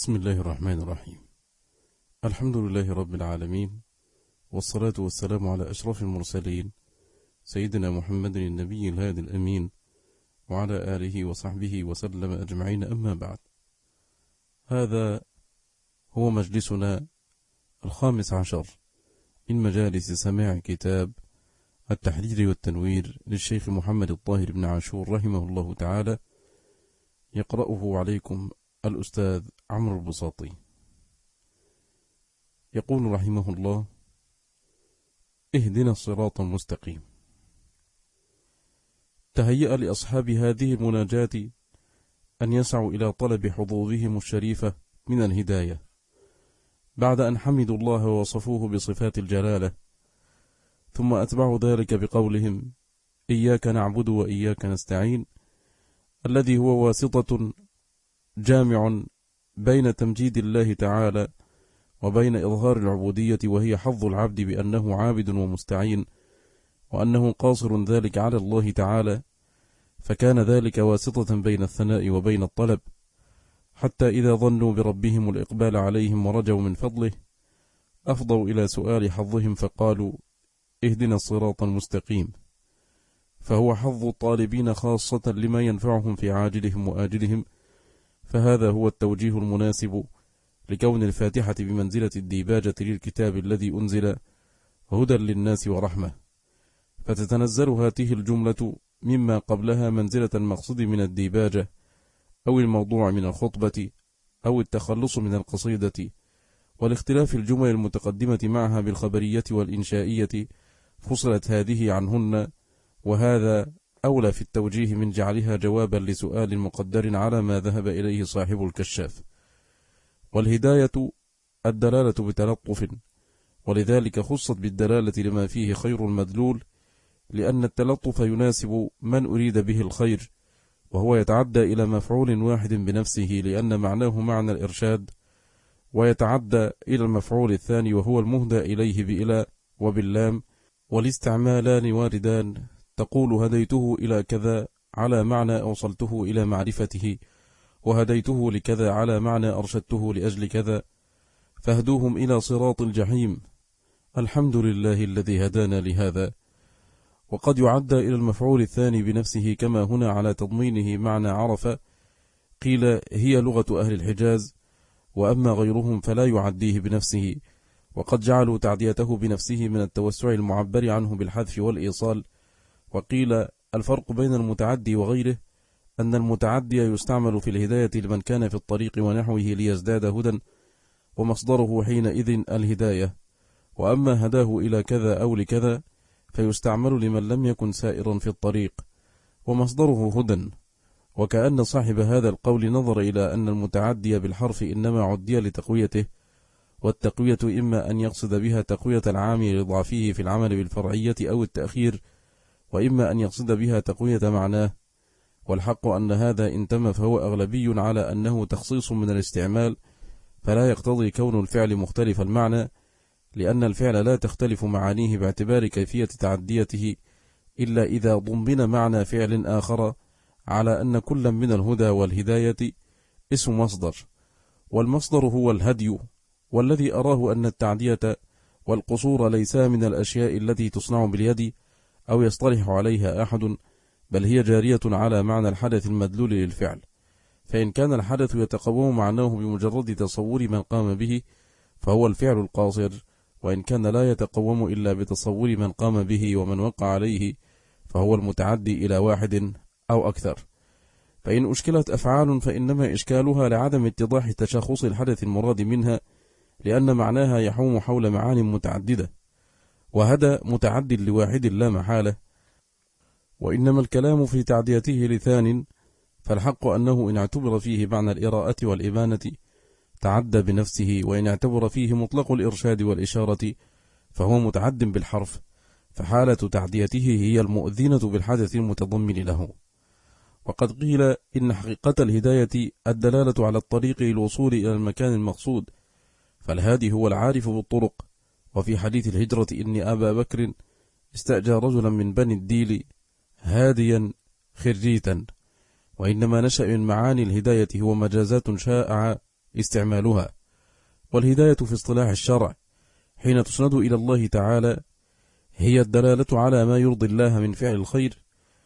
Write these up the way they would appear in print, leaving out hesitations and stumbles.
بسم الله الرحمن الرحيم. الحمد لله رب العالمين، والصلاة والسلام على أشرف المرسلين سيدنا محمد النبي الهادي الأمين، وعلى آله وصحبه وسلم أجمعين، أما بعد. هذا هو مجلسنا 15 من مجالس سماع كتاب التحرير والتنوير للشيخ محمد الطاهر بن عاشور رحمه الله تعالى، يقرأه عليكم الأستاذ عمرو البساطي. يقول رحمه الله: اهدنا الصراط المستقيم. تهيأ لأصحاب هذه المناجاة أن يسعوا إلى طلب حظوظهم الشريفة من الهداية، بعد أن حمدوا الله ووصفوه بصفات الجلالة، ثم أتبعوا ذلك بقولهم: إياك نعبد وإياك نستعين، الذي هو واسطة جامع بين تمجيد الله تعالى وبين إظهار العبودية، وهي حظ العبد بأنه عابد ومستعين، وأنه قاصر ذلك على الله تعالى، فكان ذلك واسطة بين الثناء وبين الطلب، حتى إذا ظنوا بربهم الإقبال عليهم ورجوا من فضله أفضوا إلى سؤال حظهم فقالوا: اهدنا الصراط المستقيم، فهو حظ الطالبين خاصة لما ينفعهم في عاجلهم وآجلهم. فهذا هو التوجيه المناسب لكون الفاتحة بمنزلة الديباجة للكتاب الذي أنزل هدى للناس ورحمة، فتتنزل هذه الجملة مما قبلها منزلة المقصود من الديباجة أو الموضوع من الخطبة أو التخلص من القصيدة، والاختلاف الجمل المتقدمة معها بالخبرية والإنشائية فصلت هذه عنهن، وهذا أولى في التوجيه من جعلها جوابا لسؤال مقدر على ما ذهب إليه صاحب الكشاف. والهداية الدلالة بتلطف، ولذلك خصت بالدلالة لما فيه خير المدلول، لأن التلطف يناسب من أريد به الخير، وهو يتعدى إلى مفعول واحد بنفسه لأن معناه معنى الإرشاد، ويتعدى إلى المفعول الثاني وهو المهدى إليه بإلى وباللام، والاستعمالان واردان، تقول هديته إلى كذا على معنى أوصلته إلى معرفته، وهديته لكذا على معنى أرشدته لأجل كذا، فاهدوهم إلى صراط الجحيم، الحمد لله الذي هدانا لهذا. وقد يعدى إلى المفعول الثاني بنفسه كما هنا على تضمينه معنى عرف، قيل هي لغة أهل الحجاز، وأما غيرهم فلا يعديه بنفسه، وقد جعلوا تعديته بنفسه من التوسع المعبر عنه بالحذف والإيصال. وقيل الفرق بين المتعدي وغيره أن المتعدي يستعمل في الهداية لمن كان في الطريق ونحوه ليزداد هدى، ومصدره حينئذ الهداية، وأما هداه إلى كذا أو لكذا فيستعمل لمن لم يكن سائرا في الطريق، ومصدره هدى. وكأن صاحب هذا القول نظر إلى أن المتعدي بالحرف إنما عدي لتقويته، والتقوية إما أن يقصد بها تقوية العامل لضعفه في العمل بالفرعية أو التأخير، وإما أن يقصد بها تقوية معناه، والحق أن هذا إن تم فهو أغلبي على أنه تخصيص من الاستعمال، فلا يقتضي كون الفعل مختلف المعنى، لأن الفعل لا تختلف معانيه باعتبار كيفية تعديته إلا إذا ضمن معنى فعل آخر، على أن كل من الهدى والهداية اسم مصدر، والمصدر هو الهدي، والذي أراه أن التعدية والقصور ليسا من الأشياء التي تصنع باليد أو يصطلح عليها أحد، بل هي جارية على معنى الحدث المدلول للفعل، فإن كان الحدث يتقوم معناه بمجرد تصور من قام به فهو الفعل القاصر، وإن كان لا يتقوم إلا بتصور من قام به ومن وقع عليه فهو المتعدي إلى واحد أو أكثر. فإن أشكلت أفعال فإنما إشكالها لعدم اتضاح تشخص الحدث المراد منها، لأن معناها يحوم حول معان متعددة، وهذا متعد لواحد لا محالة. وإنما الكلام في تعديته لثان، فالحق أنه إن اعتبر فيه معنى الإراءة والإبانة تعدى بنفسه، وإن اعتبر فيه مطلق الإرشاد والإشارة فهو متعد بالحرف، فحالة تعديته هي المؤذنة بالحدث المتضمن له. وقد قيل إن حقيقة الهداية الدلالة على الطريق للوصول إلى المكان المقصود، فالهادي هو العارف بالطرق. وفي حديث الهجرة إن أبا بكر استأجر رجلا من بني الديل هاديا خريتا، وإنما نشأ من معاني الهداية هو مجازات شائعة استعمالها. والهداية في اصطلاح الشرع حين تسند إلى الله تعالى هي الدلالة على ما يرضي الله من فعل الخير،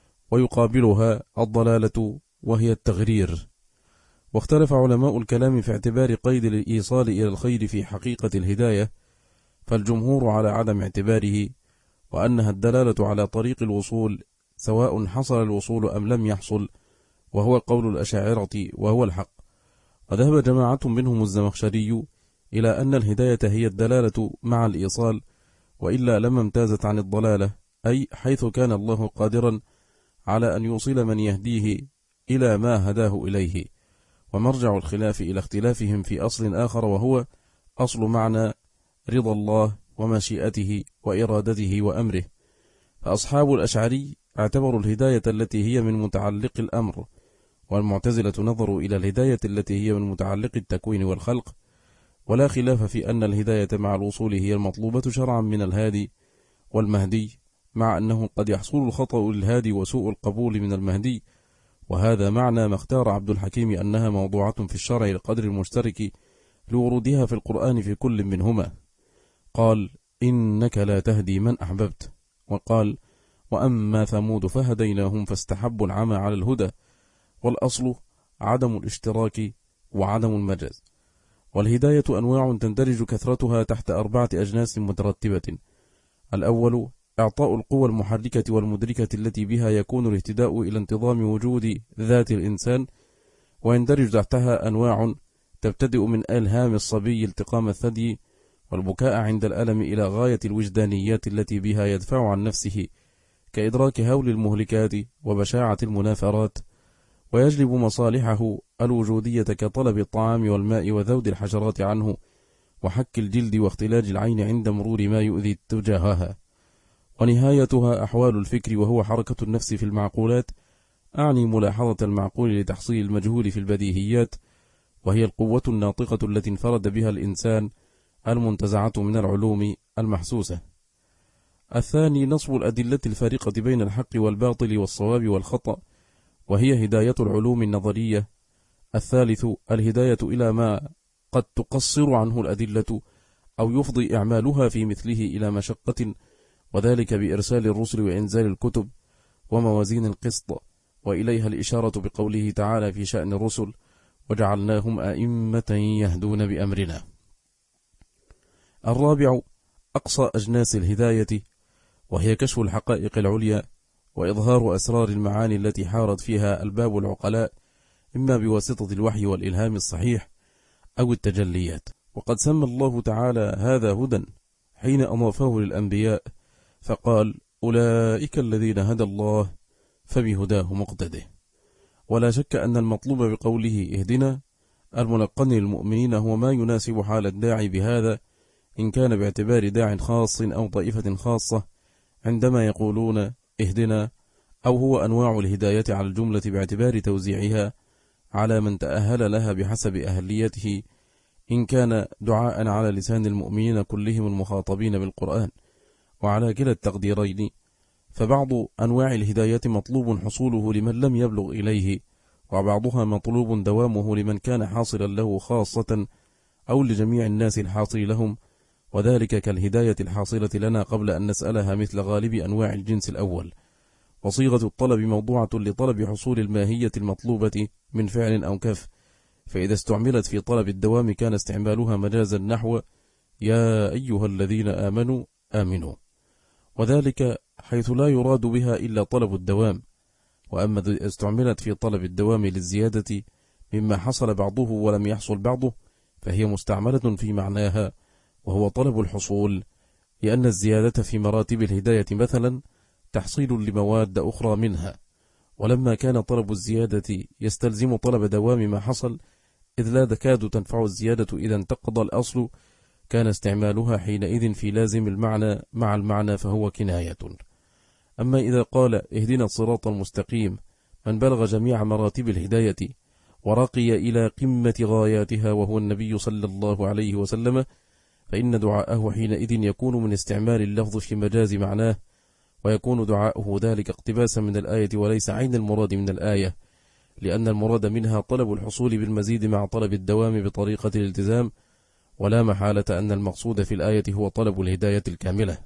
ويقابلها الضلالة وهي التغرير. واختلف علماء الكلام في اعتبار قيد الإيصال إلى الخير في حقيقة الهداية، فالجمهور على عدم اعتباره، وأنها الدلالة على طريق الوصول سواء حصل الوصول أم لم يحصل، وهو قول الأشاعرة وهو الحق. وذهب جماعة منهم الزمخشري إلى أن الهداية هي الدلالة مع الإيصال، وإلا لما امتازت عن الضلالة، أي حيث كان الله قادرا على أن يوصل من يهديه إلى ما هداه إليه. ومرجع الخلاف إلى اختلافهم في أصل آخر، وهو أصل معنى رضا الله ومشيئته وإرادته وأمره. فأصحاب الأشعري اعتبروا الهداية التي هي من متعلق الأمر، والمعتزلة نظروا إلى الهداية التي هي من متعلق التكوين والخلق. ولا خلاف في أن الهداية مع الوصول هي المطلوبة شرعا من الهادي والمهدي، مع أنه قد يحصل الخطأ للهادي وسوء القبول من المهدي. وهذا معنى ما اختار عبد الحكيم أنها موضوعة في الشرع لقدر المشترك لورودها في القرآن في كل منهما. قال: إنك لا تهدي من أحببت. وقال: وأما ثمود فهديناهم فاستحبوا العمى على الهدى. والأصل عدم الاشتراك وعدم المجاز. والهداية أنواع تندرج كثرتها تحت 4 أجناس مترتبة. الأول إعطاء القوى المحركة والمدركة التي بها يكون الاهتداء إلى انتظام وجود ذات الإنسان، ويندرج تحتها أنواع تبتدئ من إلهام الصبي التقام الثدي والبكاء عند الألم إلى غاية الوجدانيات التي بها يدفع عن نفسه، كإدراك هول المهلكات وبشاعة المنافرات، ويجلب مصالحه الوجودية كطلب الطعام والماء وذود الحشرات عنه وحك الجلد واختلاج العين عند مرور ما يؤذي تجاهها. ونهايتها أحوال الفكر، وهو حركة النفس في المعقولات، أعني ملاحظة المعقول لتحصيل المجهول في البديهيات، وهي القوة الناطقة التي انفرد بها الإنسان المنتزعة من العلوم المحسوسة. الثاني نصب الأدلة الفارقة بين الحق والباطل والصواب والخطأ، وهي هداية العلوم النظرية. الثالث الهداية إلى ما قد تقصر عنه الأدلة أو يفضي إعمالها في مثله إلى مشقة، وذلك بإرسال الرسل وإنزال الكتب وموازين القسط، وإليها الإشارة بقوله تعالى في شأن الرسل: وجعلناهم أئمة يهدون بأمرنا. الرابع أقصى أجناس الهداية، وهي كشف الحقائق العليا وإظهار أسرار المعاني التي حارت فيها ألباب العقلاء، إما بواسطة الوحي والإلهام الصحيح أو التجليات. وقد سمى الله تعالى هذا هدى حين أضافه للأنبياء، فقال: أولئك الذين هدى الله فبهداه مقتده. ولا شك أن المطلوب بقوله اهدنا الملقن للمؤمنين هو ما يناسب حال الداعي بهذا، إن كان باعتبار داع خاص أو طائفة خاصة عندما يقولون اهدنا، أو هو أنواع الهداية على الجملة باعتبار توزيعها على من تأهل لها بحسب أهليته، إن كان دعاء على لسان المؤمنين كلهم المخاطبين بالقرآن. وعلى كلا التقديرين فبعض أنواع الهداية مطلوب حصوله لمن لم يبلغ إليه، وبعضها مطلوب دوامه لمن كان حاصلا له خاصة أو لجميع الناس الحاصل لهم، وذلك كالهداية الحاصلة لنا قبل أن نسألها مثل غالب أنواع الجنس الأول. وصيغة الطلب موضوعة لطلب حصول الماهية المطلوبة من فعل أو كف، فإذا استعملت في طلب الدوام كان استعمالها مجازا نحو يا أيها الذين آمنوا آمنوا، وذلك حيث لا يراد بها إلا طلب الدوام. وأما إذا استعملت في طلب الدوام للزيادة مما حصل بعضه ولم يحصل بعضه، فهي مستعملة في معناها، وهو طلب الحصول، لأن الزيادة في مراتب الهداية مثلا تحصيل لمواد أخرى منها. ولما كان طلب الزيادة يستلزم طلب دوام ما حصل، إذ لا تكاد تنفع الزيادة إذا انتقض الأصل، كان استعمالها حينئذ في لازم المعنى مع المعنى، فهو كناية. أما إذا قال اهدنا الصراط المستقيم من بلغ جميع مراتب الهداية ورقي إلى قمة غاياتها وهو النبي صلى الله عليه وسلم، فإن دعاءه حينئذ يكون من استعمال اللفظ في مجاز معناه، ويكون دعاؤه ذلك اقتباسا من الآية وليس عين المراد من الآية، لأن المراد منها طلب الحصول بالمزيد مع طلب الدوام بطريقة الالتزام، ولا محالة أن المقصود في الآية هو طلب الهداية الكاملة.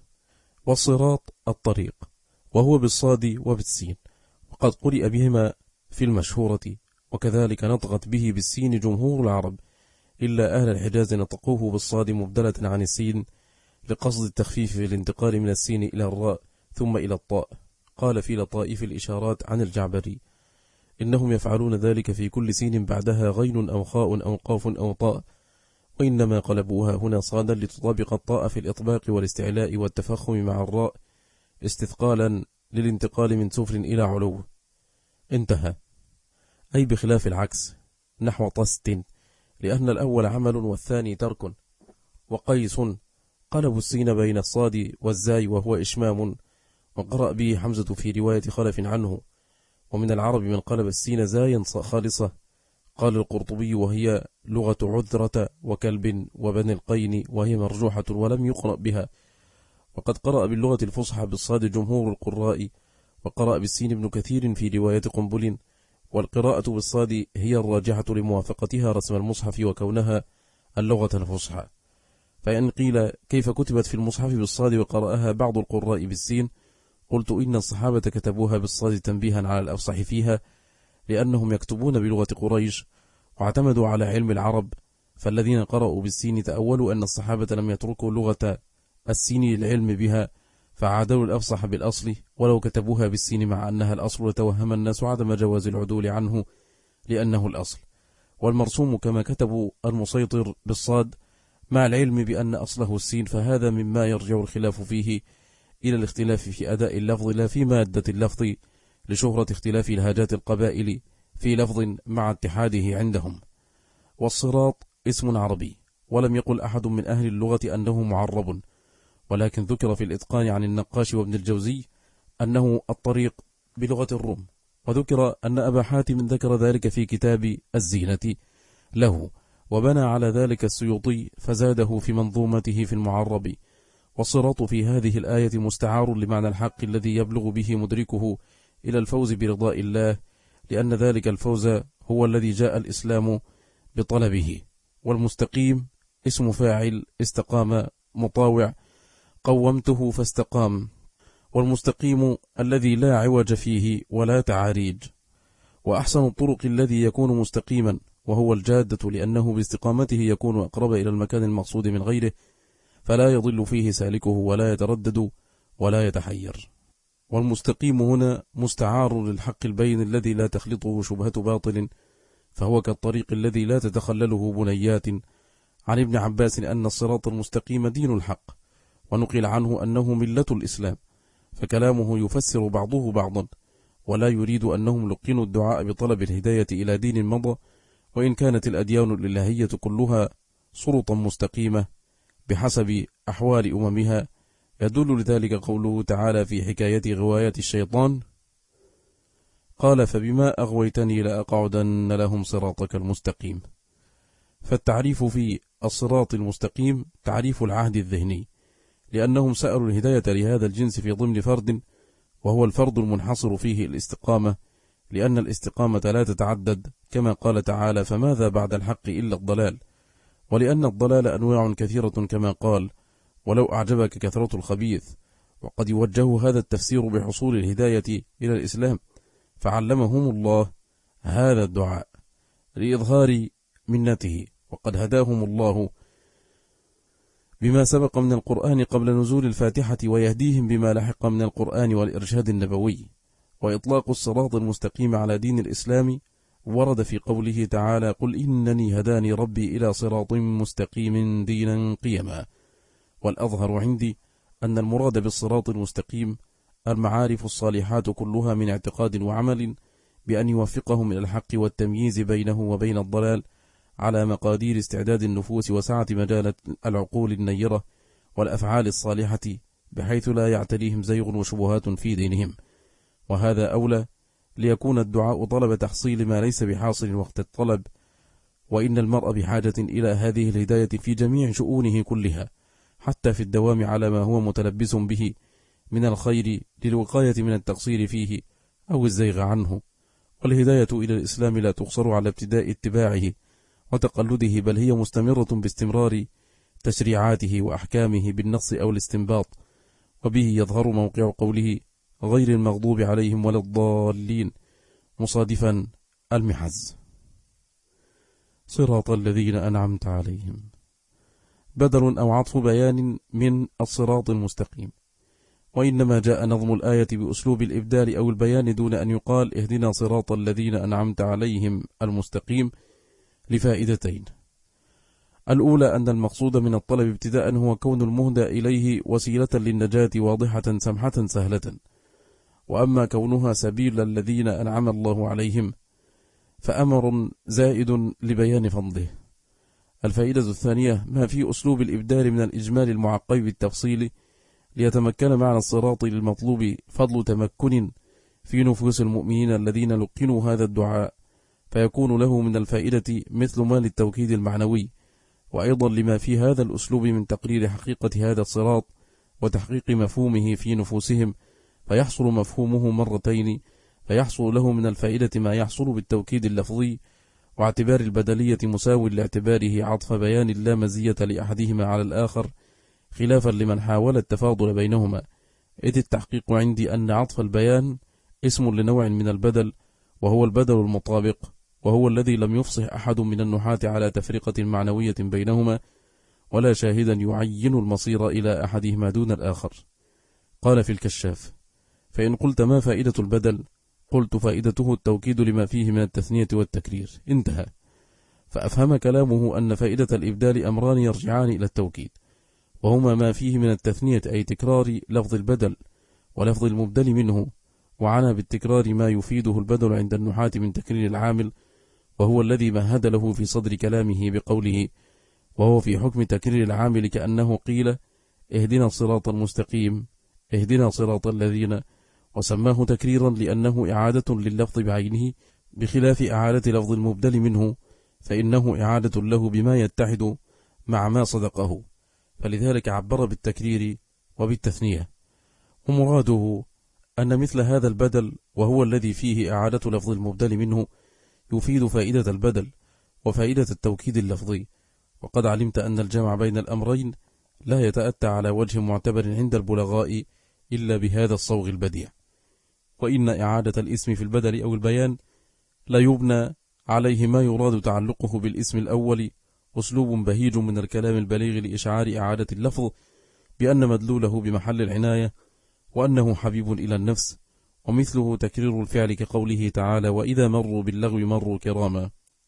والصراط الطريق، وهو بالصاد وبالسين، وقد قرئ بهما في المشهورة، وكذلك نطقت به بالسين جمهور العرب، إلا أهل الحجاز نطقوه بالصاد مبدلة عن السين لقصد التخفيف في الانتقال من السين إلى الراء ثم إلى الطاء. قال في لطائف الإشارات عن الجعبري: إنهم يفعلون ذلك في كل سين بعدها غين أو خاء أو قاف أو طاء، وإنما قلبوها هنا صادا لتطابق الطاء في الإطباق والاستعلاء والتفخم مع الراء استثقالا للانتقال من سفل إلى علو. انتهى. أي بخلاف العكس نحو طست، لأن الأول عمل والثاني ترك. وقيس قلبوا السين بين الصاد والزاي وهو إشمام، وقرأ به حمزة في رواية خلف عنه. ومن العرب من قلب السين زايا خالصة، قال القرطبي: وهي لغة عذرة وكلب وبني القين، وهي مرجوحة ولم يقرأ بها. وقد قرأ باللغة الفصحى بالصاد جمهور القراء، وقرأ بالسين ابن كثير في رواية قنبل. والقراءة بالصاد هي الراجحة لموافقتها رسم المصحف وكونها اللغة الفصحى. فإن قيل كيف كتبت في المصحف بالصاد وقرأها بعض القراء بالسين، قلت إن الصحابة كتبوها بالصاد تنبيها على الأفصح فيها، لأنهم يكتبون بلغة قريش واعتمدوا على علم العرب، فالذين قرأوا بالسين تأولوا أن الصحابة لم يتركوا لغة السين للعلم بها، فعادلوا الأفصح بالأصل ولو كتبوها بالسين مع أنها الأصل، لتوهم الناس عدم جواز العدول عنه لأنه الأصل. والمرسوم كما كتبوا المسيطر بالصاد مع العلم بأن أصله السين، فهذا مما يرجع الخلاف فيه إلى الاختلاف في أداء اللفظ لا في مادة اللفظ، لشهرة اختلاف لهجات القبائل في لفظ مع اتحاده عندهم. والصراط اسم عربي، ولم يقل أحد من أهل اللغة أنه معرب، ولكن ذكر في الإتقان عن النقاش وابن الجوزي أنه الطريق بلغة الروم، وذكر أن أبا حاتم ذكر ذلك في كتاب الزينة له، وبنى على ذلك السيوطي فزاده في منظومته في المعرب. والصراط في هذه الآية مستعار لمعنى الحق الذي يبلغ به مدركه إلى الفوز برضاء الله، لأن ذلك الفوز هو الذي جاء الإسلام بطلبه. والمستقيم اسم فاعل استقام مطاوع، قومته فاستقام. والمستقيم الذي لا عوج فيه ولا تعاريج. وأحسن الطرق الذي يكون مستقيما، وهو الجادة، لأنه باستقامته يكون أقرب إلى المكان المقصود من غيره، فلا يضل فيه سالكه ولا يتردد ولا يتحير. والمستقيم هنا مستعار للحق البين الذي لا تخلطه شبهة باطل، فهو كالطريق الذي لا تتخلله بنيات. عن ابن عباس أن الصراط المستقيم دين الحق، ونقل عنه أنه ملة الإسلام، فكلامه يفسر بعضه بعضا، ولا يريد أنهم لقنوا الدعاء بطلب الهداية إلى دين مضى، وإن كانت الأديان الإلهية كلها صرطا مستقيمة بحسب أحوال أممها. يدل لذلك قوله تعالى في حكاية غواية الشيطان: قال فبما أغويتني لأقعدن لهم صراطك المستقيم. فالتعريف في الصراط المستقيم تعريف العهد الذهني، لأنهم سألوا الهداية لهذا الجنس في ضمن فرد، وهو الفرد المنحصر فيه الاستقامة، لأن الاستقامة لا تتعدد، كما قال تعالى: فماذا بعد الحق إلا الضلال. ولأن الضلال أنواع كثيرة كما قال: ولو أعجبك كثرة الخبيث. وقد يوجه هذا التفسير بحصول الهداية إلى الإسلام، فعلمهم الله هذا الدعاء لإظهار منته، وقد هداهم الله بما سبق من القرآن قبل نزول الفاتحة، ويهديهم بما لحق من القرآن والإرشاد النبوي. وإطلاق الصراط المستقيم على دين الإسلام ورد في قوله تعالى: قل إنني هداني ربي إلى صراط مستقيم دينا قيما. والأظهر عندي أن المراد بالصراط المستقيم المعارف الصالحات كلها من اعتقاد وعمل، بأن يوفقهم إلى الحق والتمييز بينه وبين الضلال على مقادير استعداد النفوس وسعة مجال العقول النيرة والأفعال الصالحة، بحيث لا يعتريهم زيغ وشبهات في دينهم. وهذا أولى، ليكون الدعاء طلب تحصيل ما ليس بحاصل وقت الطلب، وإن المرء بحاجة إلى هذه الهداية في جميع شؤونه كلها، حتى في الدوام على ما هو متلبس به من الخير، للوقاية من التقصير فيه أو الزيغ عنه. والهداية إلى الإسلام لا تقصر على ابتداء اتباعه وتقلده، بل هي مستمرة باستمرار تشريعاته وأحكامه بالنص أو الاستنباط، وبه يظهر موقع قوله غير المغضوب عليهم ولا الضالين مصادفا المحز. صراط الذين أنعمت عليهم بدل أو عطف بيان من الصراط المستقيم، وإنما جاء نظم الآية بأسلوب الإبدال أو البيان دون أن يقال اهدنا صراط الذين أنعمت عليهم المستقيم لفائدتين. الأولى أن المقصود من الطلب ابتداء هو كون المهدى إليه وسيلة للنجاة واضحة سمحة سهلة، وأما كونها سبيل الذين أنعم الله عليهم فأمر زائد لبيان فضله. الفائدة الثانية ما في أسلوب الإبدال من الإجمال المعقب بالتفصيل ليتمكن معنى الصراط للمطلوب فضل تمكن في نفوس المؤمنين الذين لقنوا هذا الدعاء، فيكون له من الفائدة مثل ما للتوكيد المعنوي، وأيضا لما في هذا الأسلوب من تقرير حقيقة هذا الصراط وتحقيق مفهومه في نفوسهم، فيحصل مفهومه مرتين، فيحصل له من الفائدة ما يحصل بالتوكيد اللفظي واعتبار البدلية مساو لاعتباره عطف بيان لا مزية لأحدهما على الآخر، خلافا لمن حاول التفاضل بينهما، إذ التحقيق عندي أن عطف البيان اسم لنوع من البدل، وهو البدل المطابق، وهو الذي لم يفصح أحد من النحاة على تفرقة معنوية بينهما، ولا شاهدا يعين المصير إلى أحدهما دون الآخر. قال في الكشاف فإن قلت ما فائدة البدل؟ قلت فائدته التوكيد لما فيه من التثنية والتكرير. انتهى. فأفهم كلامه أن فائدة الإبدال أمران يرجعان إلى التوكيد، وهما ما فيه من التثنية أي تكرار لفظ البدل ولفظ المبدل منه، وعنى بالتكرار ما يفيده البدل عند النحاة من تكرير العامل، وهو الذي مهد له في صدر كلامه بقوله وهو في حكم تكرير العامل كأنه قيل اهدنا الصراط المستقيم اهدنا صراط الذين، وسماه تكريرا لأنه إعادة لللفظ بعينه، بخلاف إعادة لفظ المبدل منه فإنه إعادة له بما يتحد مع ما صدقه، فلذلك عبر بالتكرير وبالتثنية. ومراده أن مثل هذا البدل وهو الذي فيه إعادة لفظ المبدل منه يفيد فائدة البدل وفائدة التوكيد اللفظي، وقد علمت أن الجمع بين الأمرين لا يتأتى على وجه معتبر عند البلغاء إلا بهذا الصوغ البديع. وإن إعادة الاسم في البدل أو البيان لا يبنى عليه ما يراد تعلقه بالاسم الأول، أسلوب بهيج من الكلام البليغ لإشعار إعادة اللفظ بأن مدلوله بمحل العناية، وأنه حبيب إلى النفس، ومثله تكرير الفعل كقوله تعالى وإذا مروا باللغو مروا كراما،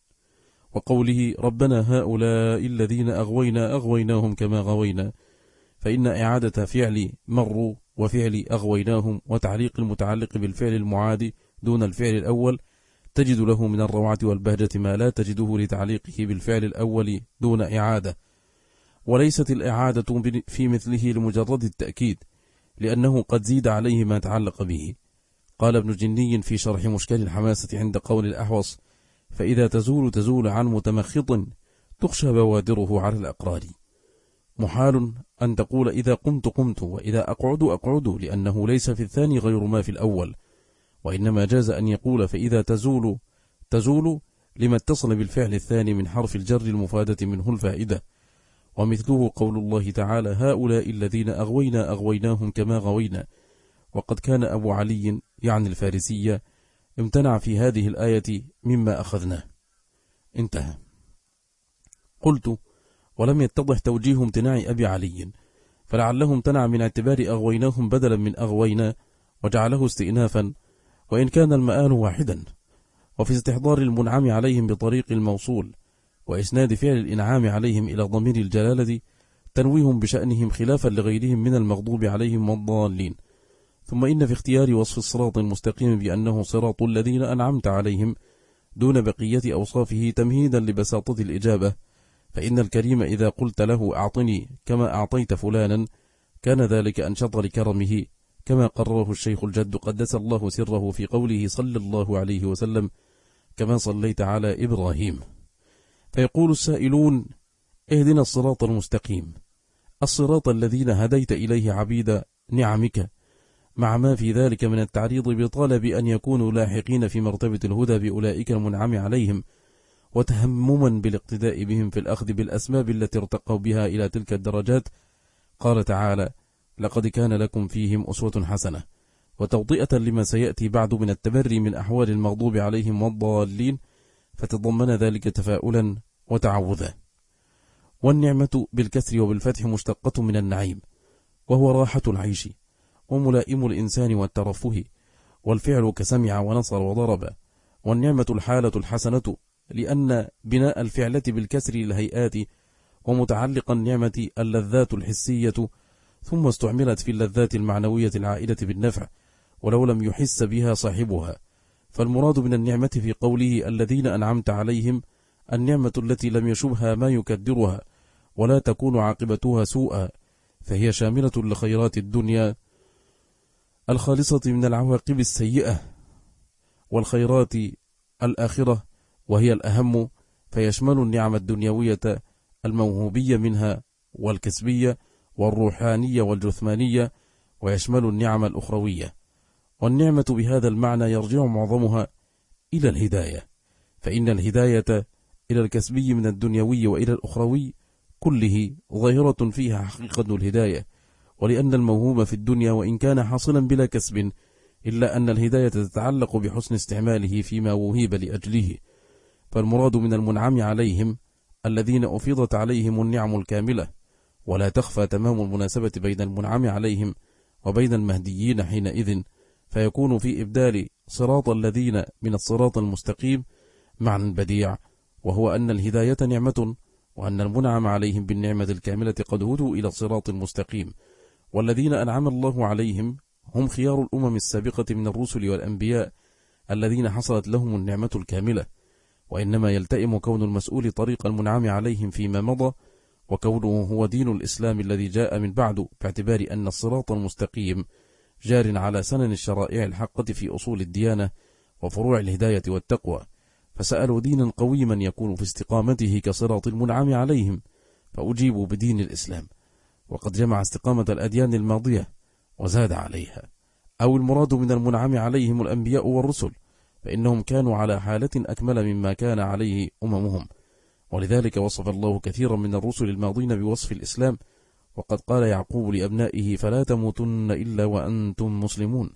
وقوله ربنا هؤلاء الذين أغويناهم كما غوينا، فإن إعادة فعل مروا وفعل أغويناهم وتعليق المتعلق بالفعل المعادي دون الفعل الأول تجد له من الروعة والبهجة ما لا تجده لتعليقه بالفعل الأول دون إعادة. وليست الإعادة في مثله لمجرد التأكيد، لأنه قد زيد عليه ما تعلق به. قال ابن جني في شرح مشكل الحماسة عند قول الأحوص فإذا تزول عن متمخط تخشى بوادره على الأقرار. محال أن تقول إذا قمت وإذا أقعد لأنه ليس في الثاني غير ما في الأول، وإنما جاز أن يقول فإذا تزول لما اتصل بالفعل الثاني من حرف الجر المفادة منه الفائدة. ومثله قول الله تعالى هؤلاء الذين أغويناهم كما غوينا، وقد كان أبو علي يعني الفارسية امتنع في هذه الآية مما أخذناه. انتهى. قلت ولم يتضح توجيه امتناع أبي علي، فلعله امتنع من اعتبار أغويناهم بدلا من أغوينا وجعله استئنافا، وإن كان المآل واحدا. وفي استحضار المنعم عليهم بطريق الموصول وإسناد فعل الإنعام عليهم إلى ضمير الجلالة تنويه بشأنهم خلافا لغيرهم من المغضوب عليهم والضالين. ثم إن في اختيار وصف الصراط المستقيم بأنه صراط الذين أنعمت عليهم دون بقية أوصافه تمهيدا لبساطة الإجابة، فإن الكريم إذا قلت له أعطني كما أعطيت فلانا كان ذلك أنشط لكرمه، كما قرره الشيخ الجد قدس الله سره في قوله صلى الله عليه وسلم كما صليت على إبراهيم. فيقول السائلون اهدنا الصراط المستقيم، الصراط الذين هديت إليه عبيد نعمك، مع ما في ذلك من التعريض بطلب أن يكونوا لاحقين في مرتبة الهدى بأولئك المنعم عليهم، وتهمما بالاقتداء بهم في الأخذ بالأسباب التي ارتقوا بها إلى تلك الدرجات. قال تعالى: لقد كان لكم فيهم أسوة حسنة، وتوطئة لما سيأتي بعد من التبري من أحوال المغضوب عليهم والضالين، فتضمن ذلك تفاؤلا وتعوذا. والنعمة بالكسر وبالفتح مشتقة من النعيم، وهو راحة العيش وملائم الإنسان والترفه، والفعل كسمع ونصر وضرب. والنعمة الحالة الحسنة، لأن بناء الفعلة بالكسر الهيئات، ومتعلق النعمة اللذات الحسية، ثم استعملت في اللذات المعنوية العائلة بالنفع ولو لم يحس بها صاحبها. فالمراد من النعمة في قوله الذين أنعمت عليهم النعمة التي لم يشبها ما يكدرها ولا تكون عاقبتها سوءا، فهي شاملة لخيرات الدنيا الخالصة من العواقب السيئة، والخيرات الآخرة وهي الأهم، فيشمل النعم الدنيوية الموهوبية منها والكسبية والروحانية والجثمانية، ويشمل النعم الأخروية. والنعمة بهذا المعنى يرجع معظمها إلى الهداية، فإن الهداية إلى الكسبي من الدنيوي وإلى الأخروي كله ظاهرة فيها حقيقة الهداية. ولأن الموهوب في الدنيا وإن كان حاصلا بلا كسب، إلا أن الهداية تتعلق بحسن استعماله فيما وهب لأجله. فالمراد من المنعم عليهم الذين أفيضت عليهم النعم الكاملة، ولا تخفى تمام المناسبة بين المنعم عليهم وبين المهديين حينئذ، فيكون في إبدال صراط الذين من الصراط المستقيم معنى بديع، وهو أن الهداية نعمة، وأن المنعم عليهم بالنعمة الكاملة قد هدوا إلى الصراط المستقيم. والذين أنعم الله عليهم هم خيار الأمم السابقة من الرسل والأنبياء الذين حصلت لهم النعمة الكاملة، وإنما يلتئم كون المسؤول طريق المنعم عليهم فيما مضى، وكونه هو دين الإسلام الذي جاء من بعد، باعتبار أن الصراط المستقيم جار على سنن الشرائع الحقة في أصول الديانة وفروع الهداية والتقوى، فسألوا دينا قويما يكون في استقامته كصراط المنعم عليهم، فأجيبوا بدين الإسلام، وقد جمع استقامة الأديان الماضية وزاد عليها. أو المراد من المنعم عليهم الأنبياء والرسل، فإنهم كانوا على حالة أكمل مما كان عليه أممهم، ولذلك وصف الله كثيرا من الرسل الماضين بوصف الإسلام، وقد قال يعقوب لأبنائه: فلا تموتن إلا وأنتم مسلمون.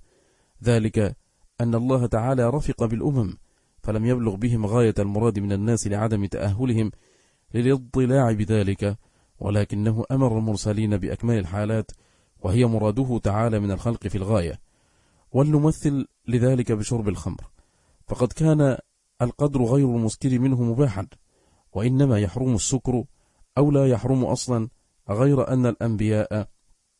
ذلك أن الله تعالى رفق بالأمم، فلم يبلغ بهم غاية المراد من الناس لعدم تأهلهم للاضطلاع بذلك، ولكنه أمر المرسلين بأكمل الحالات، وهي مراده تعالى من الخلق في الغاية. ولنمثل لذلك بشرب الخمر، فقد كان القدر غير المسكر منه مباحا، وإنما يحرم السكر أو لا يحرم أصلا، غير أن الأنبياء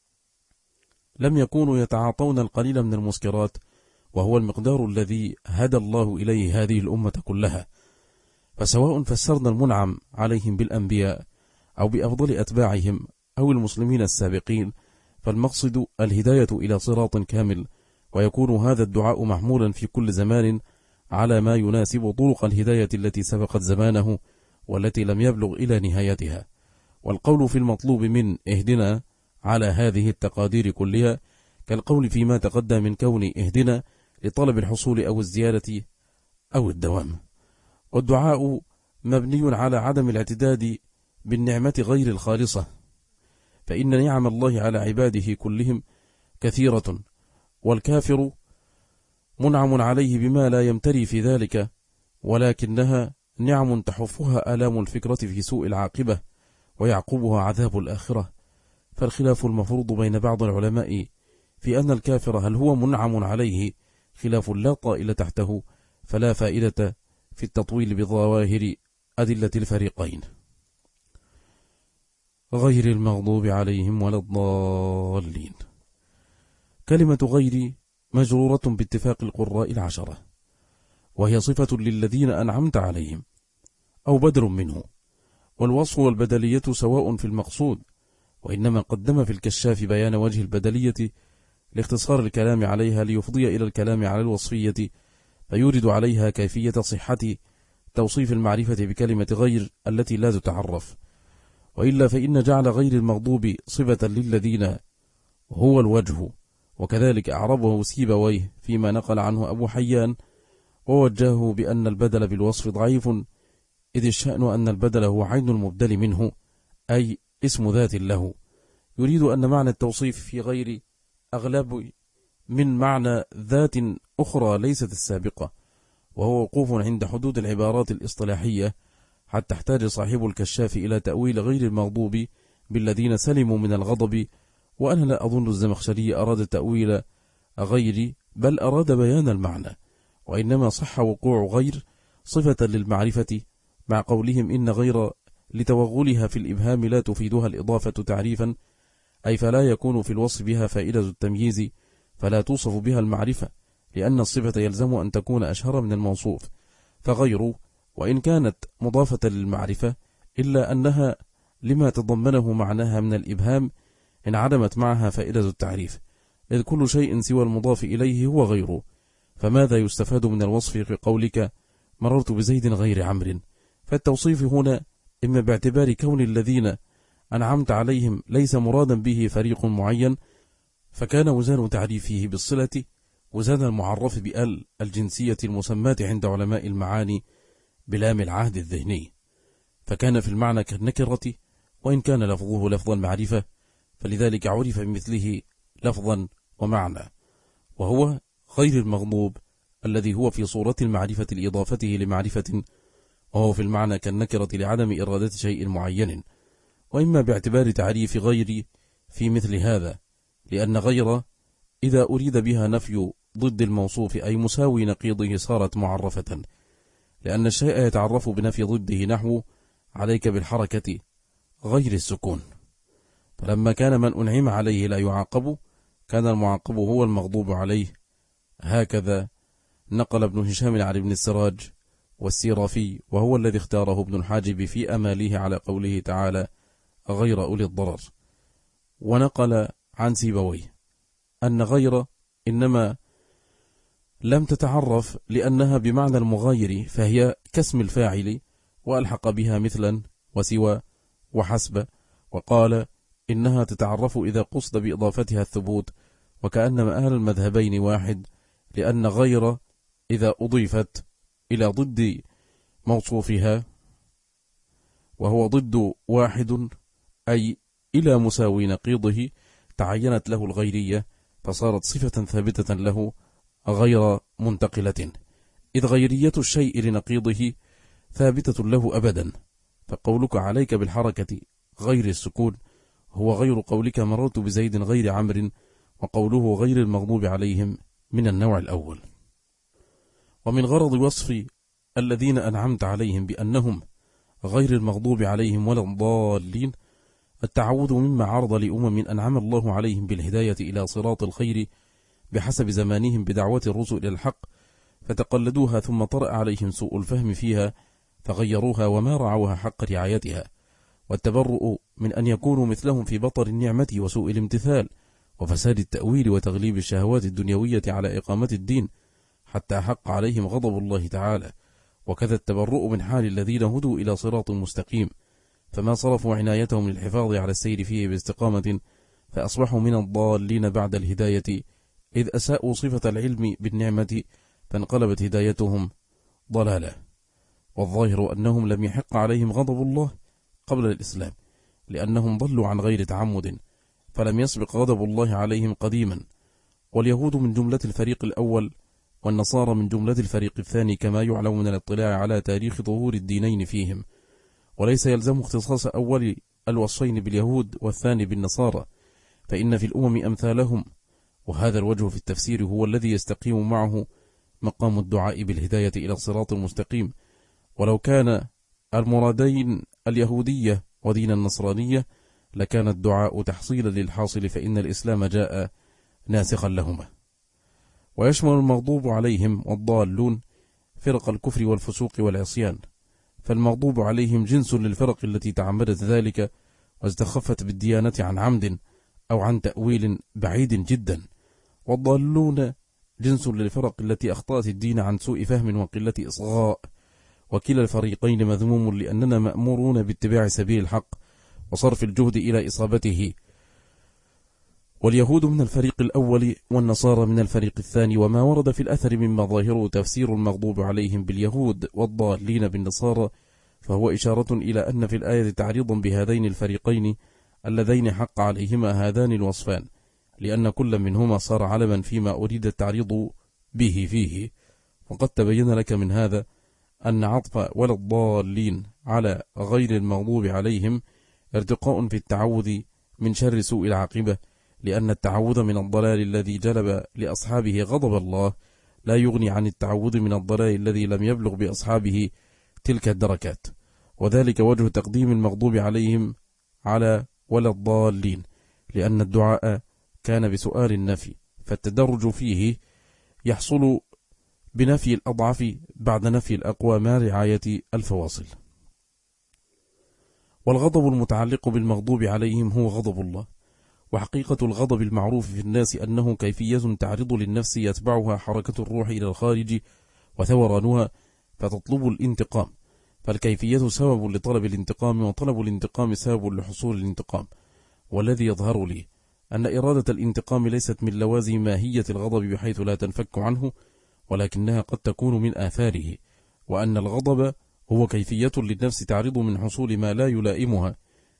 لم يكونوا يتعاطون القليل من المسكرات، وهو المقدار الذي هدى الله إليه هذه الأمة كلها. فسواء فسرنا المنعم عليهم بالأنبياء أو بأفضل أتباعهم أو المسلمين السابقين، فالمقصد الهداية إلى صراط كامل، ويكون هذا الدعاء محمولا في كل زمان على ما يناسب طرق الهداية التي سبقت زمانه والتي لم يبلغ إلى نهايتها. والقول في المطلوب من اهدنا على هذه التقادير كلها كالقول فيما تقدم من كون اهدنا لطلب الحصول أو الزيادة أو الدوام. والدعاء مبني على عدم الاعتداد بالنعمة غير الخالصة، فإن نعم الله على عباده كلهم كثيرة، والكافر منعم عليه بما لا يمتري في ذلك، ولكنها نعم تحفها آلام الفكرة في سوء العاقبة ويعقبها عذاب الآخرة. فالخلاف المفروض بين بعض العلماء في أن الكافر هل هو منعم عليه خلاف لا طائل تحته، فلا فائدة في التطويل بظواهر أدلة الفريقين. غير المغضوب عليهم ولا الضالين. كلمة غير مجرورة باتفاق القراء العشرة، وهي صفة للذين أنعمت عليهم أو بدل منه، والوصف والبدلية سواء في المقصود، وإنما قدم في الكشاف بيان وجه البدلية لاختصار الكلام عليها ليفضي إلى الكلام على الوصفية، فيورد عليها كيفية صحة توصيف المعرفة بكلمة غير التي لا تتعرف. وإلا فإن جعل غير المغضوب صفة للذين هو الوجه، وكذلك أعربه سيبويه فيما نقل عنه أبو حيان، ووجهه بأن البدل بالوصف ضعيف، إذ الشأن أن البدل هو عين المبدل منه، أي اسم ذات له، يريد أن معنى التوصيف في غير أغلب من معنى ذات أخرى ليست السابقة، وهو وقوف عند حدود العبارات الاصطلاحية، حتى احتاج صاحب الكشاف إلى تأويل غير المغضوب بالذين سلموا من الغضب. وأنا لا أظن الزمخشري أراد تأويل غير، بل أراد بيان المعنى، وإنما صح وقوع غير صفة للمعرفة، مع قولهم إن غير لتوغلها في الإبهام لا تفيدها الإضافة تعريفا، أي فلا يكون في الوصف بها فائدة التمييز، فلا توصف بها المعرفة، لأن الصفة يلزم أن تكون أشهر من الموصوف. فغير وإن كانت مضافة للمعرفة، إلا أنها لما تضمنه معناها من الإبهام انعدمت معها فائدة التعريف، إذ كل شيء سوى المضاف إليه هو غيره. فماذا يستفاد من الوصف في قولك مررت بزيد غير عمرو؟ فالتوصيف هنا إما باعتبار كون الذين أنعمت عليهم ليس مرادا به فريق معين، فكان وزان تعريفه بالصلة وزان المعرف بأل الجنسية المسماة عند علماء المعاني بلام العهد الذهني، فكان في المعنى كالنكرة وإن كان لفظه لفظ المعرفة، فلذلك عرف بمثله لفظا ومعنى، وهو غير المغضوب الذي هو في صورة المعرفة لإضافته لمعرفة، وهو في المعنى كالنكرة لعدم إرادة شيء معين. وإما باعتبار تعريف غير في مثل هذا، لأن غير إذا أريد بها نفي ضد الموصوف أي مساوي نقيضه صارت معرفة، لأن الشيء يتعرف بنفي ضده، نحو عليك بالحركة غير السكون. فلما كان من أنعم عليه لا يعاقب، كان المعاقب هو المغضوب عليه. هكذا نقل ابن هشام عن ابن السراج والسيرافي، وهو الذي اختاره ابن الحاجب في أماليه على قوله تعالى غير أولي الضرر. ونقل عن سيبويه أن غير إنما لم تتعرف لأنها بمعنى المغاير، فهي كاسم الفاعل، وألحق بها مثلا وسوى وحسب، وقال إنها تتعرف إذا قصد بإضافتها الثبوت، وكأن مآل المذهبين واحد، لأن غير إذا أضيفت إلى ضد موصوفها وهو ضد واحد أي إلى مساوي نقيضه تعينت له الغيرية، فصارت صفة ثابتة له غير منتقلة، إذ غيرية الشيء لنقيضه ثابتة له أبدا. فقولك عليك بالحركة غير السكون هو غير قولك مررت بزيد غير عمرو، وقوله غير المغضوب عليهم من النوع الأول. ومن غرض وصف الذين أنعمت عليهم بأنهم غير المغضوب عليهم ولا الضالين التعوذ مما عرض لأمم أنعم الله عليهم بالهداية إلى صراط الخير بحسب زمانهم بدعوة الرسل إلى الحق، فتقلدوها ثم طرأ عليهم سوء الفهم فيها فغيروها وما رعوها حق رعايتها، والتبرؤ من أن يكونوا مثلهم في بطر النعمة وسوء الامتثال وفساد التأويل وتغليب الشهوات الدنيوية على إقامة الدين، حتى حق عليهم غضب الله تعالى. وكذا التبرؤ من حال الذين هدوا إلى صراط مستقيم، فما صرفوا عنايتهم للحفاظ على السير فيه باستقامة، فأصبحوا من الضالين بعد الهداية، إذ أساءوا صفة العلم بالنعمة فانقلبت هدايتهم ضلالة. والظاهر أنهم لم يحق عليهم غضب الله قبل الإسلام، لأنهم ضلوا عن غير تعمد، فلم يسبق غضب الله عليهم قديما. واليهود من جملة الفريق الأول، والنصارى من جملة الفريق الثاني، كما يعلم من الاطلاع على تاريخ ظهور الدينين فيهم، وليس يلزم اختصاص أول الوصفين باليهود والثاني بالنصارى، فإن في الأمم أمثالهم، وهذا الوجه في التفسير هو الذي يستقيم معه مقام الدعاء بالهداية إلى الصراط المستقيم. ولو كان المرادين اليهودية ودين النصرانية لكان الدعاء تحصيلا للحاصل، فإن الإسلام جاء ناسخا لهما. ويشمل المغضوب عليهم والضالون فرق الكفر والفسوق والعصيان، فالمغضوب عليهم جنس للفرق التي تعمدت ذلك واستخفت بالديانة عن عمد أو عن تأويل بعيد جدا، والضالون جنس للفرق التي أخطأت الدين عن سوء فهم وقلة إصغاء. وكلا الفريقين مذموم، لأننا مأمورون باتباع سبيل الحق وصرف الجهد إلى إصابته، واليهود من الفريق الأول والنصارى من الفريق الثاني. وما ورد في الأثر مما ظاهره تفسير المغضوب عليهم باليهود والضالين بالنصارى، فهو إشارة إلى أن في الآية تعريضا بهذين الفريقين اللذين حق عليهما هذان الوصفان، لأن كل منهما صار علما فيما أريد التعريض به فيه. وقد تبين لك من هذا أن عطف ولا الضالين على غير المغضوب عليهم ارتقاء في التعوذ من شر سوء العاقبة، لأن التعوذ من الضلال الذي جلب لأصحابه غضب الله لا يغني عن التعوذ من الضلال الذي لم يبلغ بأصحابه تلك الدركات، وذلك وجه تقديم المغضوب عليهم على ولا الضالين، لأن الدعاء كان بسؤال النفي، فالتدرج فيه يحصل بنفي الأضعف بعد نفي الأقوى مع رعاية الفواصل. والغضب المتعلق بالمغضوب عليهم هو غضب الله. وحقيقة الغضب المعروف في الناس أنه كيفية تعرض للنفس يتبعها حركة الروح إلى الخارج وثورانها فتطلب الانتقام، فالكيفية سبب لطلب الانتقام، وطلب الانتقام سبب لحصول الانتقام. والذي يظهر لي أن إرادة الانتقام ليست من لوازم ماهية الغضب بحيث لا تنفك عنه، ولكنها قد تكون من آثاره، وأن الغضب هو كيفية للنفس تعرض من حصول ما لا يلائمها،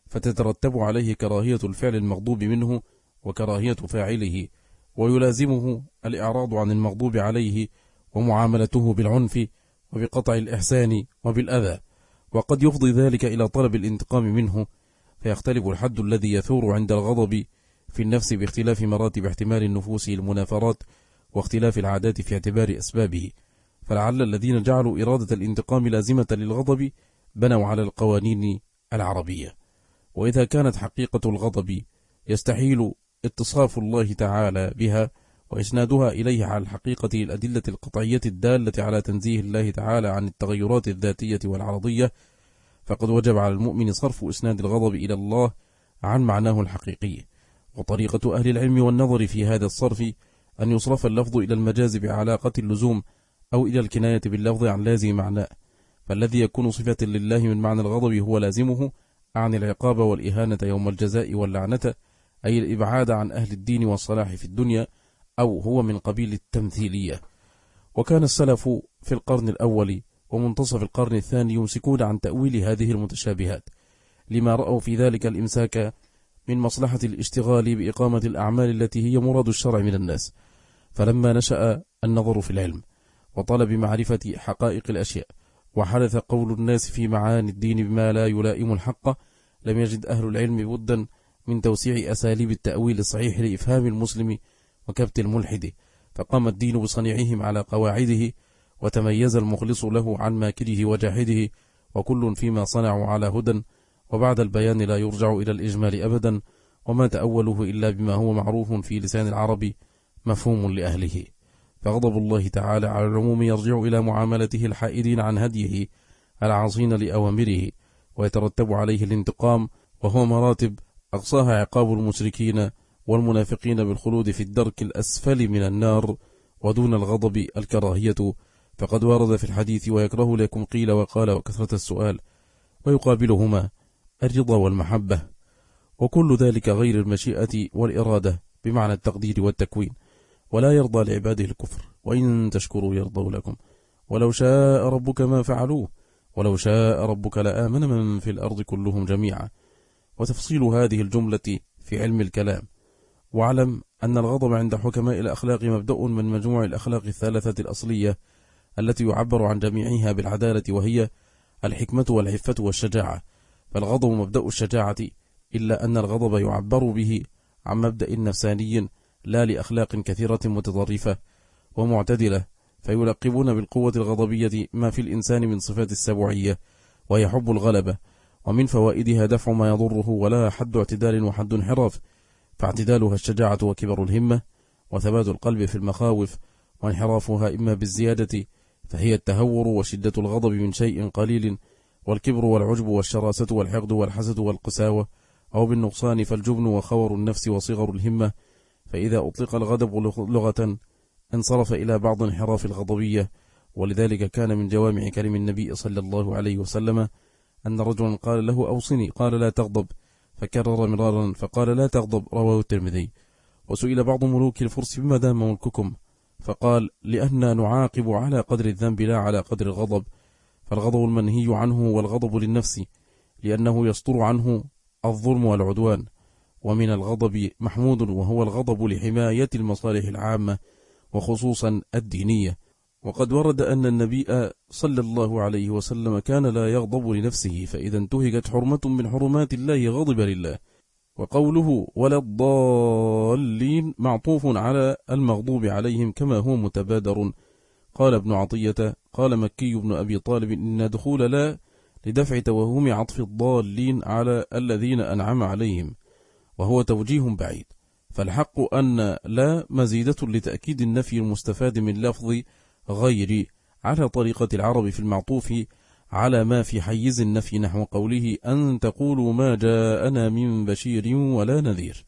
فتترتب عليه كراهية الفعل المغضوب منه وكراهية فاعله، ويلازمه الإعراض عن المغضوب عليه ومعاملته بالعنف وبقطع الإحسان وبالأذى، وقد يفضي ذلك إلى طلب الانتقام منه، فيختلف الحد الذي يثور عند الغضب في النفس باختلاف مراتب احتمال النفوس المنافرات واختلاف العادات في اعتبار أسبابه. فلعل الذين جعلوا إرادة الانتقام لازمة للغضب بنوا على القوانين العربية. وإذا كانت حقيقة الغضب يستحيل اتصاف الله تعالى بها وإسنادها إليه على الحقيقة الأدلة القطعية الدالة على تنزيه الله تعالى عن التغيرات الذاتية والعرضية، فقد وجب على المؤمن صرف إسناد الغضب إلى الله عن معناه الحقيقي. وطريقة أهل العلم والنظر في هذا الصرف أن يصرف اللفظ إلى المجاز بعلاقة اللزوم أو إلى الكناية باللفظ عن لازم معناه، فالذي يكون صفة لله من معنى الغضب هو لازمه عن العقاب والإهانة يوم الجزاء واللعنة، أي الإبعاد عن أهل الدين والصلاح في الدنيا، أو هو من قبيل التمثيلية. وكان السلف في القرن الأول ومنتصف القرن الثاني يمسكون عن تأويل هذه المتشابهات، لما رأوا في ذلك الإمساك من مصلحة الاشتغال بإقامة الأعمال التي هي مراد الشرع من الناس. فلما نشأ النظر في العلم وطلب معرفة حقائق الأشياء وحدث قول الناس في معاني الدين بما لا يلائم الحق، لم يجد أهل العلم بدا من توسيع أساليب التأويل الصحيح لإفهام المسلم وكبت الملحد، فقام الدين بصنيعهم على قواعده، وتميز المخلص له عن ماكره وجاحده، وكل فيما صنعوا على هدى، وبعد البيان لا يرجع إلى الإجمال أبدا، وما تأوله إلا بما هو معروف في لسان العرب مفهوم لأهله. فغضب الله تعالى على العموم يرجع إلى معاملته الحائدين عن هديه العاصين لأوامره، ويترتب عليه الانتقام، وهو مراتب أقصاها عقاب المشركين والمنافقين بالخلود في الدرك الأسفل من النار، ودون الغضب الكراهية، فقد ورد في الحديث ويكره لكم قيل وقال وكثرة السؤال، ويقابلهما الرضا والمحبة، وكل ذلك غير المشيئة والإرادة بمعنى التقدير والتكوين. ولا يرضى لعباده الكفر، وإن تشكروا يرضوا لكم، ولو شاء ربك ما فعلوه، ولو شاء ربك لآمن من في الأرض كلهم جميعا. وتفصيل هذه الجملة في علم الكلام. واعلم أن الغضب عند حكماء الأخلاق مبدأ من مجموع الأخلاق الثلاثة الأصلية التي يعبر عن جميعها بالعدالة، وهي الحكمة والعفة والشجاعة. فالغضب مبدأ الشجاعة، إلا أن الغضب يعبر به عن مبدأ نفساني لا لأخلاق كثيرة متطرفة ومعتدلة، فيلقبون بالقوة الغضبية ما في الإنسان من صفات السبوعية، وهي حب الغلبة، ومن فوائدها دفع ما يضره، ولا حد اعتدال وحد انحراف، فاعتدالها الشجاعة وكبر الهمة وثبات القلب في المخاوف، وانحرافها إما بالزيادة فهي التهور وشدة الغضب من شيء قليل، والكبر والعجب والشراسة والحقد والحسد والقساوة، أو بالنقصان فالجبن وخور النفس وصغر الهمة. فإذا أطلق الغضب لغة انصرف إلى بعض انحراف الغضبية. ولذلك كان من جوامع كلم النبي صلى الله عليه وسلم أن رجلا قال له أوصني، قال لا تغضب، فكرر مرارا فقال لا تغضب، رواه الترمذي. وسئل بعض ملوك الفرس بما دام ملككم، فقال: لأننا نعاقب على قدر الذنب لا على قدر الغضب، فالغضب المنهي عنه والغضب للنفس، لأنه يصدر عنه الظلم والعدوان، ومن الغضب محمود وهو الغضب لحماية المصالح العامة وخصوصا الدينية. وقد ورد أن النبي صلى الله عليه وسلم كان لا يغضب لنفسه، فإذا انتهكت حرمة من حرمات الله غضب لله. وقوله ولا الضالين معطوف على المغضوب عليهم كما هو متبادر. قال ابن عطية قال مكي بن أبي طالب إن دخول لا لدفع توهم عطف الضالين على الذين أنعم عليهم، وهو توجيه بعيد، فالحق أن لا مزيدة لتأكيد النفي المستفاد من لفظ غير على طريقة العرب في المعطوف على ما في حيز النفي، نحو قوله أن تقولوا ما جاءنا من بشير ولا نذير،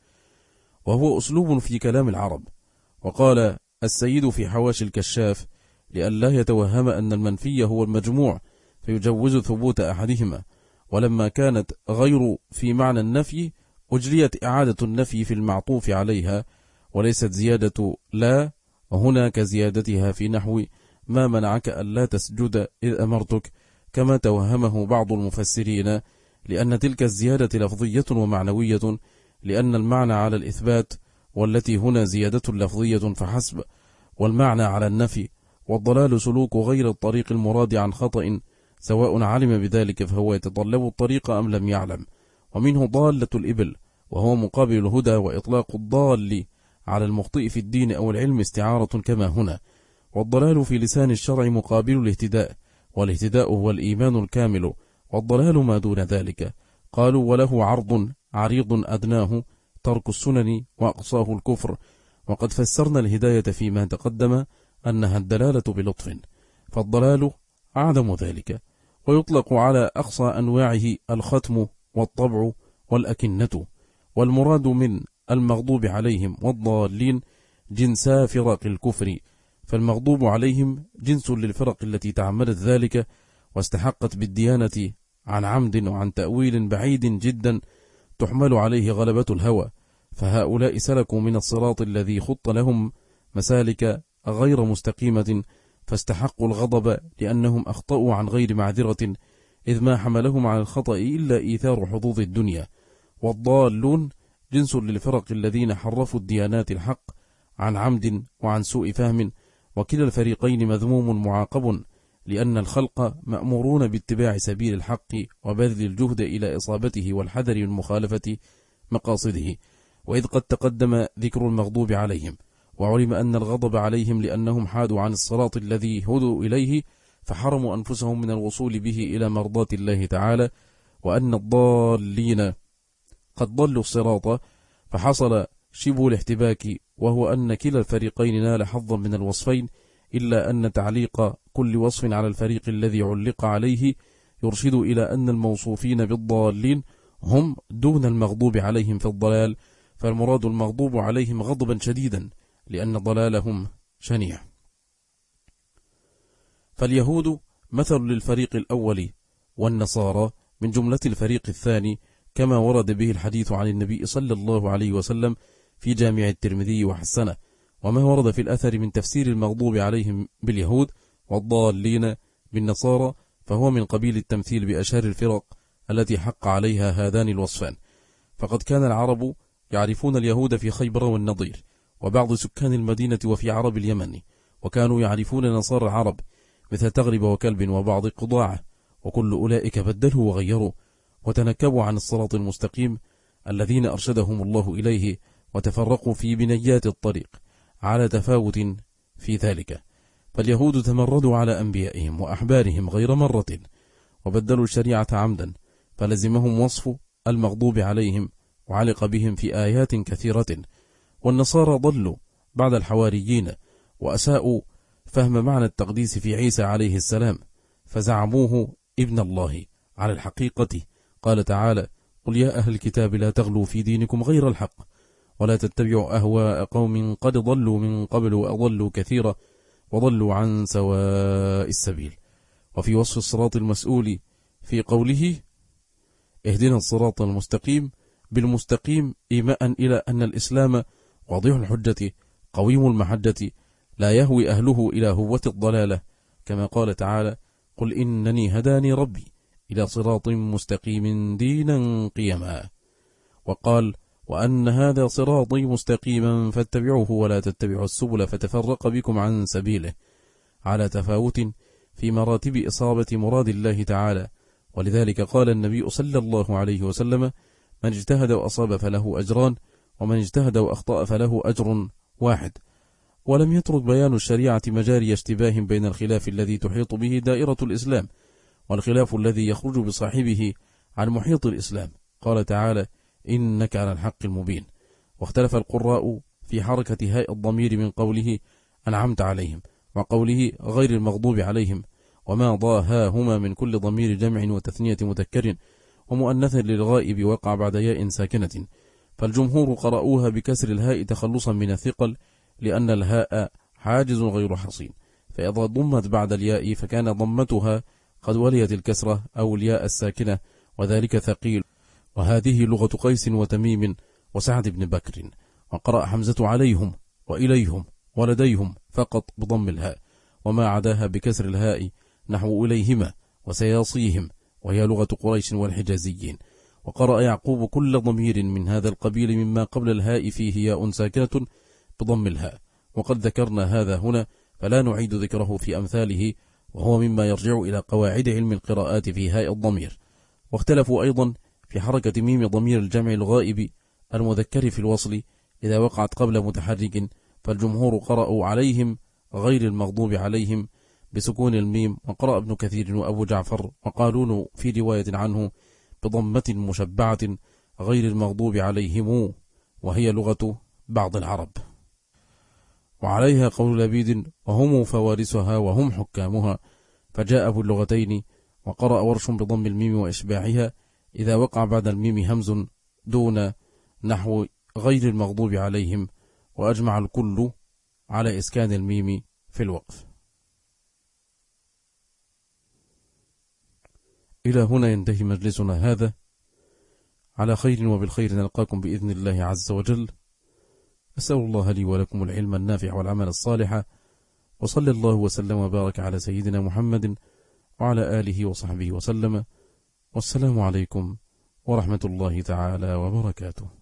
وهو أسلوب في كلام العرب. وقال السيد في حواشي الكشاف لئلا يتوهم أن المنفي هو المجموع فيجوز ثبوت أحدهما، ولما كانت غير في معنى النفي أجريت إعادة النفي في المعطوف عليها، وليست زيادة لا هنا كزيادتها في نحو ما منعك ألا تسجد إذ أمرتك، كما توهمه بعض المفسرين، لأن تلك الزيادة لفظية ومعنوية، لأن المعنى على الإثبات، والتي هنا زيادة لفظية فحسب، والمعنى على النفي. والضلال سلوك غير الطريق المراد عن خطأ، سواء علم بذلك فهو يتطلب الطريق أم لم يعلم. ومنه ضالة الإبل، وهو مقابل الهدى، وإطلاق الضال على المخطئ في الدين أو العلم استعارة كما هنا. والضلال في لسان الشرع مقابل الاهتداء، والاهتداء هو الإيمان الكامل، والضلال ما دون ذلك. قالوا وله عريض أدناه ترك السنن وأقصاه الكفر. وقد فسرنا الهداية فيما تقدم أنها الدلالة بلطف، فالضلال أعظم ذلك، ويطلق على أقصى أنواعه الختم والطبع والأكنة. والمراد من المغضوب عليهم والضالين جنسا فرق الكفر، فالمغضوب عليهم جنس للفرق التي تعمدت ذلك واستحقت بالديانة عن عمد وعن تأويل بعيد جدا تحمل عليه غلبة الهوى، فهؤلاء سلكوا من الصراط الذي خط لهم مسالك غير مستقيمة، فاستحقوا الغضب لأنهم أخطأوا عن غير معذرة، إذ ما حملهم على الخطأ إلا إيثار حظوظ الدنيا. والضالون جنس للفرق الذين حرفوا الديانات الحق عن عمد وعن سوء فهم، وكلا الفريقين مذموم معاقب، لأن الخلق مأمورون باتباع سبيل الحق وبذل الجهد إلى إصابته والحذر من مخالفة مقاصده. وإذ قد تقدم ذكر المغضوب عليهم، وعلم أن الغضب عليهم لأنهم حادوا عن الصراط الذي هدوا إليه فحرموا أنفسهم من الوصول به إلى مرضاة الله تعالى، وأن الضالين قد ضلوا الصراط فحصل شبه الاحتباك، وهو أن كلا الفريقين نال حظا من الوصفين، إلا أن تعليق كل وصف على الفريق الذي علق عليه يرشد إلى أن الموصوفين بالضالين هم دون المغضوب عليهم في الضلال، فالمراد المغضوب عليهم غضبا شديدا لأن ضلالهم شنيع. فاليهود مثل للفريق الأول، والنصارى من جملة الفريق الثاني، كما ورد به الحديث عن النبي صلى الله عليه وسلم في جامع الترمذي وحسنه، وما ورد في الأثر من تفسير المغضوب عليهم باليهود والضالين بالنصارى، فهو من قبيل التمثيل بأشهر الفرق التي حق عليها هذان الوصفان. فقد كان العرب يعرفون اليهود في خيبر والنضير وبعض سكان المدينة وفي عرب اليمن، وكانوا يعرفون نصارى العرب مثل تغرب وكلب وبعض قضاعة، وكل أولئك بدلوا وغيروا وتنكبوا عن الصراط المستقيم الذين أرشدهم الله إليه، وتفرقوا في بنيات الطريق على تفاوت في ذلك. فاليهود تمردوا على أنبيائهم وأحبارهم غير مرة، وبدلوا الشريعة عمدا، فلزمهم وصف المغضوب عليهم وعلق بهم في آيات كثيرة. والنصارى ضلوا بعد الحواريين، وأساءوا فهم معنى التقديس في عيسى عليه السلام، فزعموه ابن الله على الحقيقة. قال تعالى: قل يا أهل الكتاب لا تغلوا في دينكم غير الحق ولا تتبعوا أهواء قوم قد ضلوا من قبل وأضلوا كثيرا وضلوا عن سواء السبيل. وفي وصف الصراط المسؤول في قوله: اهدنا الصراط المستقيم، بالمستقيم إيماء إلى أن الإسلام واضح الحجة قويم المحجة، لا يهوي أهله إلى هوة الضلالة، كما قال تعالى: قل إنني هداني ربي إلى صراط مستقيم دينا قيما. وقال: وأن هذا صراطي مستقيما فاتبعوه ولا تتبعوا السبل فتفرق بكم عن سبيله، على تفاوت في مراتب إصابة مراد الله تعالى. ولذلك قال النبي صلى الله عليه وسلم: من اجتهد وأصاب فله أجران، ومن اجتهد وأخطأ فله أجر واحد. ولم يترك بيان الشريعة مجاري اشتباه بين الخلاف الذي تحيط به دائرة الإسلام والخلاف الذي يخرج بصاحبه عن محيط الإسلام. قال تعالى: إنك على الحق المبين. واختلف القراء في حركة هاء الضمير من قوله أنعمت عليهم وقوله غير المغضوب عليهم، وما ضاهاهما من كل ضمير جمع وتثنية مذكر ومؤنث للغائب وقع بعد ياء ساكنة. فالجمهور قرأوها بكسر الهاء تخلصا من الثقل، لأن الهاء حاجز غير حصين، فإذا ضمت بعد الياء فكان ضمتها قد وليت الكسرة أو الياء الساكنة، وذلك ثقيل. وهذه لغة قيس وتميم وسعد بن بكر. وقرأ حمزة عليهم وإليهم ولديهم فقط بضم الهاء، وما عداها بكسر الهاء نحو إليهما وسياصيهم، وهي لغة قريش والحجازيين. وقرأ يعقوب كل ضمير من هذا القبيل مما قبل الهاء فيه ياء ساكنة بضم الهاء، وقد ذكرنا هذا هنا فلا نعيد ذكره في أمثاله، وهو مما يرجع إلى قواعد علم القراءات في هاء الضمير. واختلفوا أيضا في حركة ميم ضمير الجمع الغائب المذكر في الوصل إذا وقعت قبل متحرك، فالجمهور قرأوا عليهم غير المغضوب عليهم بسكون الميم، وقرأ ابن كثير وأبو جعفر وقالون في رواية عنه بضمة مشبعة غير المغضوب عليهم، وهي لغة بعض العرب. وعليها قول لبيد: وهم فوارسها وهم حكامها، فجاء في اللغتين. وقرأ ورش بضم الميم وإشباعها إذا وقع بعد الميم همز دون نحو غير المغضوب عليهم، وأجمع الكل على إسكان الميم في الوقف. إلى هنا ينتهي مجلسنا هذا، على خير وبالخير نلقاكم بإذن الله عز وجل. أسأل الله لي ولكم العلم النافع والعمل الصالح، وصلى الله وسلم وبارك على سيدنا محمد وعلى آله وصحبه وسلم، والسلام عليكم ورحمة الله تعالى وبركاته.